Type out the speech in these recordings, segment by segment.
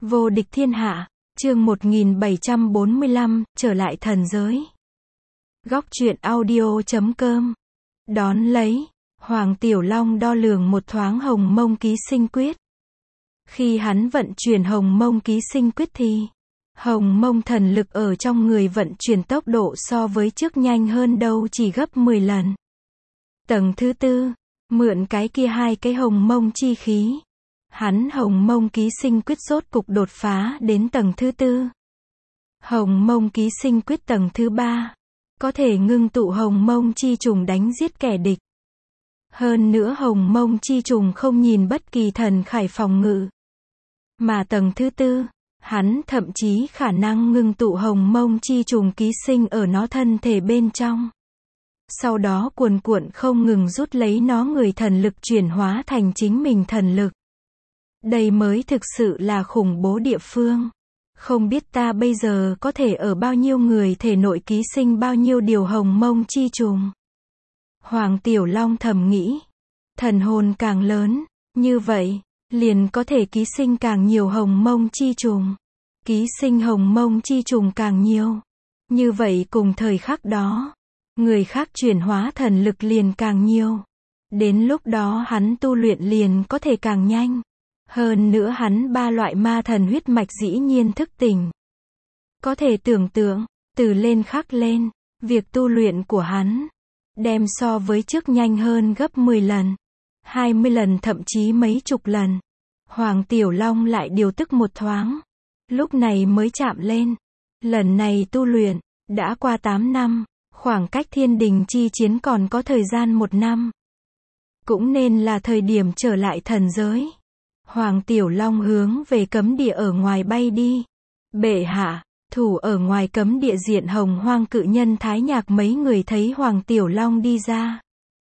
Vô địch thiên hạ, chương 1745, trở lại thần giới. Góc truyện audio.com. Đón lấy, Hoàng Tiểu Long đo lường một thoáng hồng mông ký sinh quyết. Khi hắn vận chuyển hồng mông ký sinh quyết thì, hồng mông thần lực ở trong người vận chuyển tốc độ so với trước nhanh hơn đâu chỉ gấp 10 lần. Tầng thứ tư, mượn cái kia hai cái hồng mông chi khí. Hắn hồng mông ký sinh quyết rốt cục đột phá đến tầng thứ tư. Hồng mông ký sinh quyết tầng thứ ba, có thể ngưng tụ hồng mông chi trùng đánh giết kẻ địch. Hơn nữa hồng mông chi trùng không nhìn bất kỳ thần khải phòng ngự. Mà tầng thứ tư, hắn thậm chí khả năng ngưng tụ hồng mông chi trùng ký sinh ở nó thân thể bên trong. Sau đó cuồn cuộn không ngừng rút lấy nó người thần lực chuyển hóa thành chính mình thần lực. Đây mới thực sự là khủng bố địa phương. Không biết ta bây giờ có thể ở bao nhiêu người thể nội ký sinh bao nhiêu điều hồng mông chi trùng. Hoàng Tiểu Long thầm nghĩ. Thần hồn càng lớn, như vậy, liền có thể ký sinh càng nhiều hồng mông chi trùng. Ký sinh hồng mông chi trùng càng nhiều. Như vậy cùng thời khắc đó, người khác chuyển hóa thần lực liền càng nhiều. Đến lúc đó hắn tu luyện liền có thể càng nhanh. Hơn nữa hắn ba loại ma thần huyết mạch dĩ nhiên thức tỉnh. Có thể tưởng tượng, từ lên khắc lên, việc tu luyện của hắn, đem so với trước nhanh hơn gấp 10 lần, 20 lần thậm chí mấy chục lần. Hoàng Tiểu Long lại điều tức một thoáng, lúc này mới chạm lên. Lần này tu luyện, đã qua 8 năm, khoảng cách thiên đình chi chiến còn có thời gian 1 năm. Cũng nên là thời điểm trở lại thần giới. Hoàng Tiểu Long hướng về cấm địa ở ngoài bay đi. Bệ hạ, thủ ở ngoài cấm địa diện hồng hoang cự nhân Thái Nhạc mấy người thấy Hoàng Tiểu Long đi ra.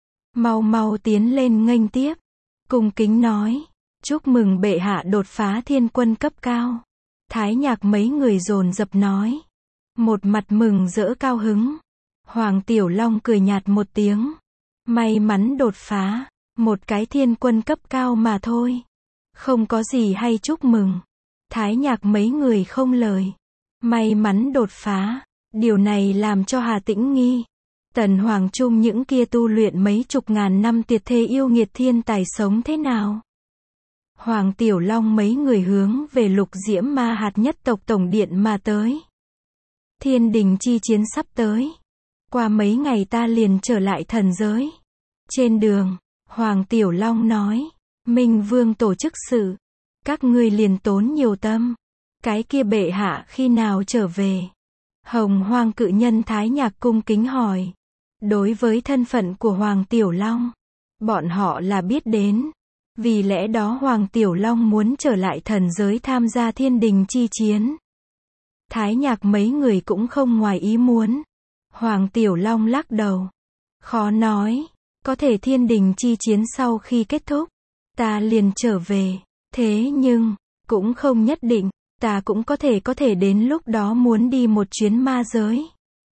Mau mau tiến lên nghênh tiếp. Cung kính nói, chúc mừng bệ hạ đột phá thiên quân cấp cao. Thái Nhạc mấy người dồn dập nói. Một mặt mừng rỡ cao hứng. Hoàng Tiểu Long cười nhạt một tiếng. May mắn đột phá, một cái thiên quân cấp cao mà thôi. Không có gì hay chúc mừng. Thái Nhạc mấy người không lời. May mắn đột phá. Điều này làm cho Hà Tĩnh nghi. Tần Hoàng Trung những kia tu luyện mấy chục ngàn năm tuyệt thế yêu nghiệt thiên tài sống thế nào? Hoàng Tiểu Long mấy người hướng về Lục Diễm Ma Hạt nhất tộc tổng điện mà tới. Thiên đình chi chiến sắp tới. Qua mấy ngày ta liền trở lại thần giới. Trên đường, Hoàng Tiểu Long nói. Minh Vương tổ chức sự. Các ngươi liền tốn nhiều tâm. Cái kia bệ hạ khi nào trở về? Hồng Hoang cự nhân Thái Nhạc cung kính hỏi. Đối với thân phận của Hoàng Tiểu Long, bọn họ là biết đến. Vì lẽ đó Hoàng Tiểu Long muốn trở lại thần giới tham gia thiên đình chi chiến. Thái Nhạc mấy người cũng không ngoài ý muốn. Hoàng Tiểu Long lắc đầu. Khó nói. Có thể thiên đình chi chiến sau khi kết thúc, ta liền trở về. Thế nhưng, cũng không nhất định, ta cũng có thể đến lúc đó muốn đi một chuyến ma giới.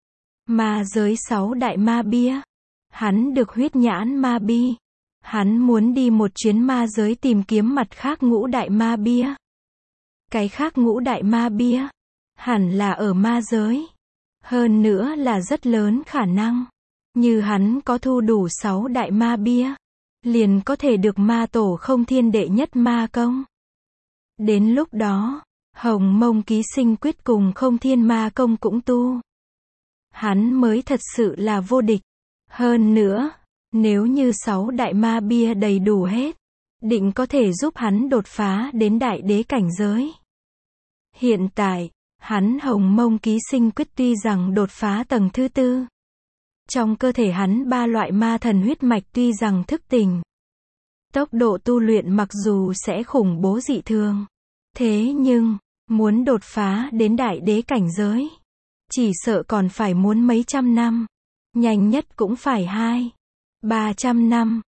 Ma giới 6 đại ma bia. Hắn được huyết nhãn ma bi. Hắn muốn đi một chuyến ma giới tìm kiếm mặt khác ngũ đại ma bia. Cái khác ngũ đại ma bia, hẳn là ở ma giới. Hơn nữa là rất lớn khả năng. Như hắn có thu đủ 6 đại ma bia, liền có thể được ma tổ không thiên đệ nhất ma công. Đến lúc đó, hồng mông ký sinh quyết cùng không thiên ma công cũng tu. Hắn mới thật sự là vô địch. Hơn nữa, nếu như 6 đại ma bia đầy đủ hết, định có thể giúp hắn đột phá đến đại đế cảnh giới. Hiện tại, hắn hồng mông ký sinh quyết tuy rằng đột phá tầng thứ tư. Trong cơ thể hắn ba loại ma thần huyết mạch tuy rằng thức tỉnh. Tốc độ tu luyện mặc dù sẽ khủng bố dị thường. Thế nhưng, muốn đột phá đến đại đế cảnh giới, chỉ sợ còn phải muốn mấy trăm năm. Nhanh nhất cũng phải 300 năm.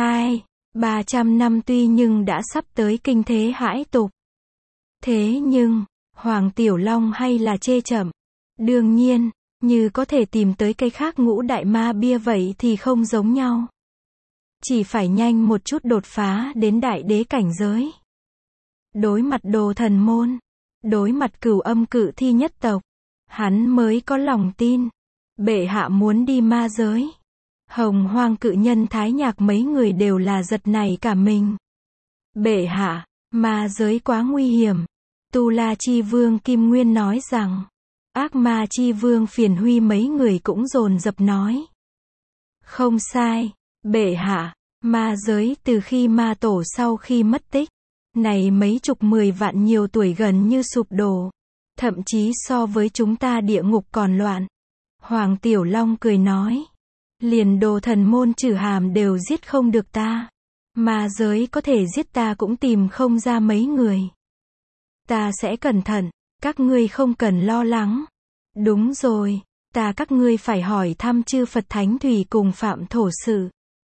300 năm tuy nhưng đã sắp tới kinh thế hãi tục. Thế nhưng, Hoàng Tiểu Long hay là chê chậm. Đương nhiên, như có thể tìm tới cái khác ngũ đại ma bia vậy thì không giống nhau. Chỉ phải nhanh một chút đột phá đến đại đế cảnh giới. đối mặt Đồ Thần Môn, đối mặt Cửu Âm Cự Thi nhất tộc, hắn mới có lòng tin. Bệ hạ muốn đi ma giới. Hồng Hoang Cự Nhân Thái Nhạc mấy người đều là giật nảy cả mình. Bệ hạ, ma giới quá nguy hiểm. Tu La Chi Vương Kim Nguyên nói rằng. Ác Ma Chi Vương Phiền Huy mấy người cũng dồn dập nói. Không sai, bệ hạ, ma giới từ khi ma tổ sau khi mất tích, này mấy chục 10 vạn nhiều tuổi gần như sụp đổ. Thậm chí so với chúng ta địa ngục còn loạn. Hoàng Tiểu Long cười nói. Liền Đồ Thần Môn Trử Hàm đều giết không được ta. Ma giới có thể giết ta cũng tìm không ra mấy người. Ta sẽ cẩn thận, các ngươi không cần lo lắng. Đúng rồi, các ngươi phải hỏi thăm chư Phật Thánh Thủy cùng Phạm Thổ sự.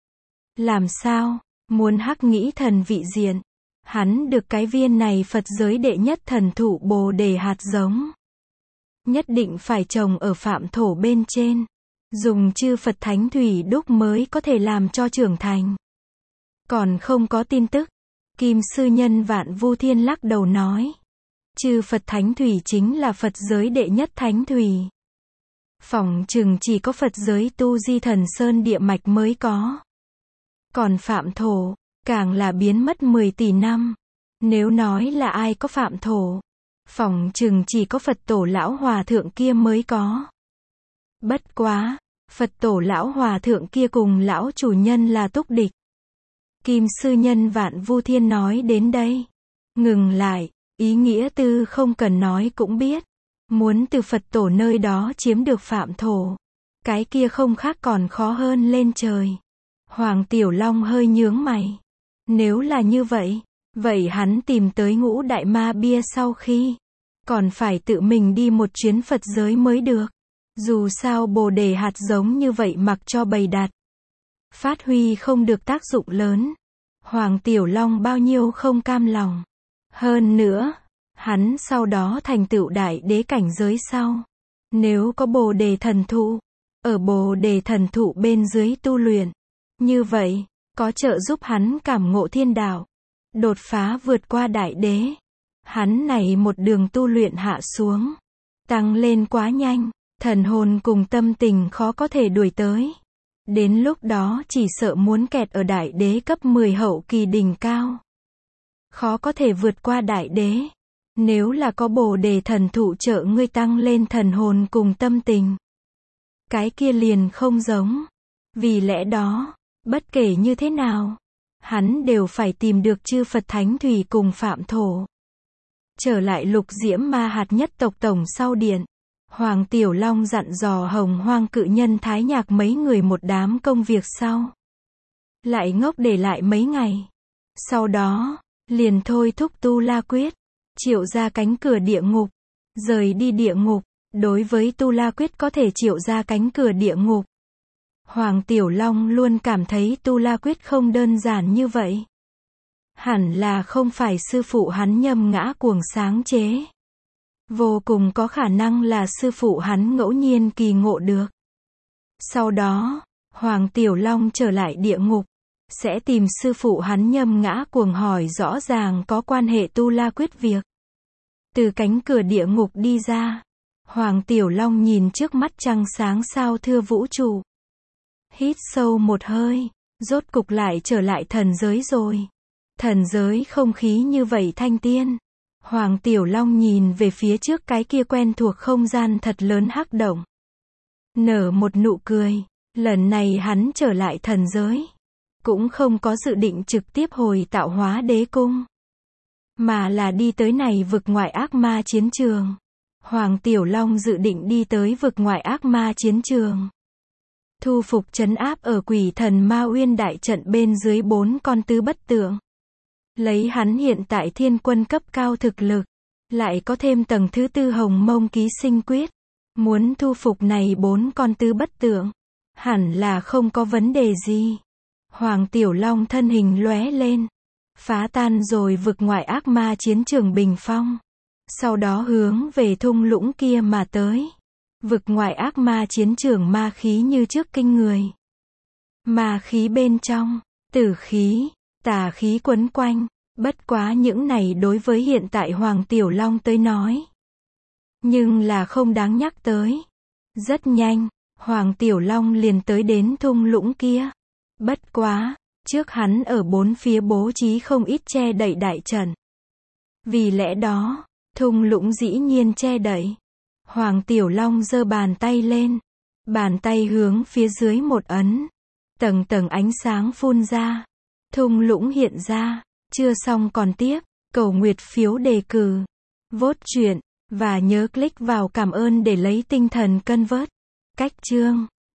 Làm sao? Muốn hắc nghĩ thần vị diện. Hắn được cái viên này Phật giới đệ nhất thần thụ Bồ Đề hạt giống. Nhất định phải trồng ở Phạm Thổ bên trên. Dùng chư Phật Thánh Thủy đúc mới có thể làm cho trưởng thành. Còn không có tin tức. Kim Sư Nhân Vạn Vu Thiên lắc đầu nói. Chư Phật Thánh Thủy chính là Phật giới đệ nhất Thánh Thủy. Phỏng chừng chỉ có Phật giới Tu Di Thần Sơn địa mạch mới có. Còn Phạm Thổ, càng là biến mất 10 tỷ năm. Nếu nói là ai có Phạm Thổ, phỏng chừng chỉ có Phật Tổ Lão Hòa Thượng kia mới có. Bất quá, Phật Tổ Lão Hòa Thượng kia cùng Lão Chủ Nhân là túc địch. Kim Sư Nhân Vạn Vu Thiên nói đến đây. Ngừng lại, ý nghĩa tư không cần nói cũng biết. Muốn từ Phật Tổ nơi đó chiếm được Phạm Thổ. Cái kia không khác còn khó hơn lên trời. Hoàng Tiểu Long hơi nhướng mày. Nếu là như vậy, vậy hắn tìm tới Ngũ Đại Ma Bia sau khi, còn phải tự mình đi một chuyến Phật giới mới được. Dù sao Bồ Đề hạt giống như vậy mặc cho bày đặt, phát huy không được tác dụng lớn. Hoàng Tiểu Long bao nhiêu không cam lòng. Hơn nữa, hắn sau đó thành tựu đại đế cảnh giới sau. Nếu có Bồ Đề thần thụ, ở Bồ Đề thần thụ bên dưới tu luyện, như vậy, có trợ giúp hắn cảm ngộ thiên đạo, đột phá vượt qua đại đế. Hắn này một đường tu luyện hạ xuống, tăng lên quá nhanh, thần hồn cùng tâm tình khó có thể đuổi tới. Đến lúc đó chỉ sợ muốn kẹt ở đại đế cấp 10 hậu kỳ đỉnh cao. Khó có thể vượt qua đại đế. Nếu là có Bồ Đề thần thụ trợ ngươi tăng lên thần hồn cùng tâm tình, cái kia liền không giống. Vì lẽ đó, bất kể như thế nào, hắn đều phải tìm được chư Phật Thánh Thủy cùng Phạm Thổ. Trở lại Lục Diễm Ma Hạt nhất tộc tổng sau điện, Hoàng Tiểu Long dặn dò Hồng Hoang Cự Nhân Thái Nhạc mấy người một đám công việc sau. Lại ngốc để lại mấy ngày. Sau đó, liền thôi thúc Tu La Quyết, triệu ra cánh cửa địa ngục, rời đi địa ngục. Đối với Tu La Quyết có thể triệu ra cánh cửa địa ngục, Hoàng Tiểu Long luôn cảm thấy Tu La Quyết không đơn giản như vậy. Hẳn là không phải sư phụ hắn Nhâm Ngã Cuồng sáng chế. Vô cùng có khả năng là sư phụ hắn ngẫu nhiên kỳ ngộ được. Sau đó, Hoàng Tiểu Long trở lại địa ngục, sẽ tìm sư phụ hắn Nhâm Ngã Cuồng hỏi rõ ràng có quan hệ Tu La Quyết việc. Từ cánh cửa địa ngục đi ra, Hoàng Tiểu Long nhìn trước mắt trăng sáng sao thưa vũ trụ. Hít sâu một hơi, rốt cục lại trở lại thần giới rồi. Thần giới không khí như vậy thanh tiên. Hoàng Tiểu Long nhìn về phía trước cái kia quen thuộc không gian thật lớn hắc động. Nở một nụ cười, lần này hắn trở lại thần giới. Cũng không có dự định trực tiếp hồi tạo hóa đế cung, mà là đi tới này vực ngoại ác ma chiến trường. Hoàng Tiểu Long dự định đi tới vực ngoại ác ma chiến trường, thu phục trấn áp ở Quỷ Thần Ma Uyên đại trận bên dưới 4 con tứ bất tượng. Lấy hắn hiện tại thiên quân cấp cao thực lực, lại có thêm tầng thứ 4 Hồng Mông Ký Sinh Quyết, muốn thu phục này 4 con tứ bất tượng, hẳn là không có vấn đề gì. Hoàng Tiểu Long thân hình lóe lên, phá tan rồi vực ngoại ác ma chiến trường bình phong, sau đó hướng về thung lũng kia mà tới. Vực ngoại ác ma chiến trường ma khí như trước kinh người. Ma khí bên trong, tử khí, tà khí quấn quanh, Bất quá những này đối với hiện tại Hoàng Tiểu Long tới nói. Nhưng là không đáng nhắc tới. Rất nhanh, Hoàng Tiểu Long liền tới đến thung lũng kia. Bất quá, trước hắn ở bốn phía bố trí không ít che đậy đại trận. Vì lẽ đó, thung lũng dĩ nhiên che đậy. Hoàng Tiểu Long giơ bàn tay lên. Bàn tay hướng phía dưới một ấn. Tầng tầng ánh sáng phun ra. Thung lũng hiện ra. Chưa xong còn tiếp. Cầu nguyệt phiếu đề cử. Vote chuyện. Và nhớ click vào cảm ơn để lấy tinh thần convert. Cách chương.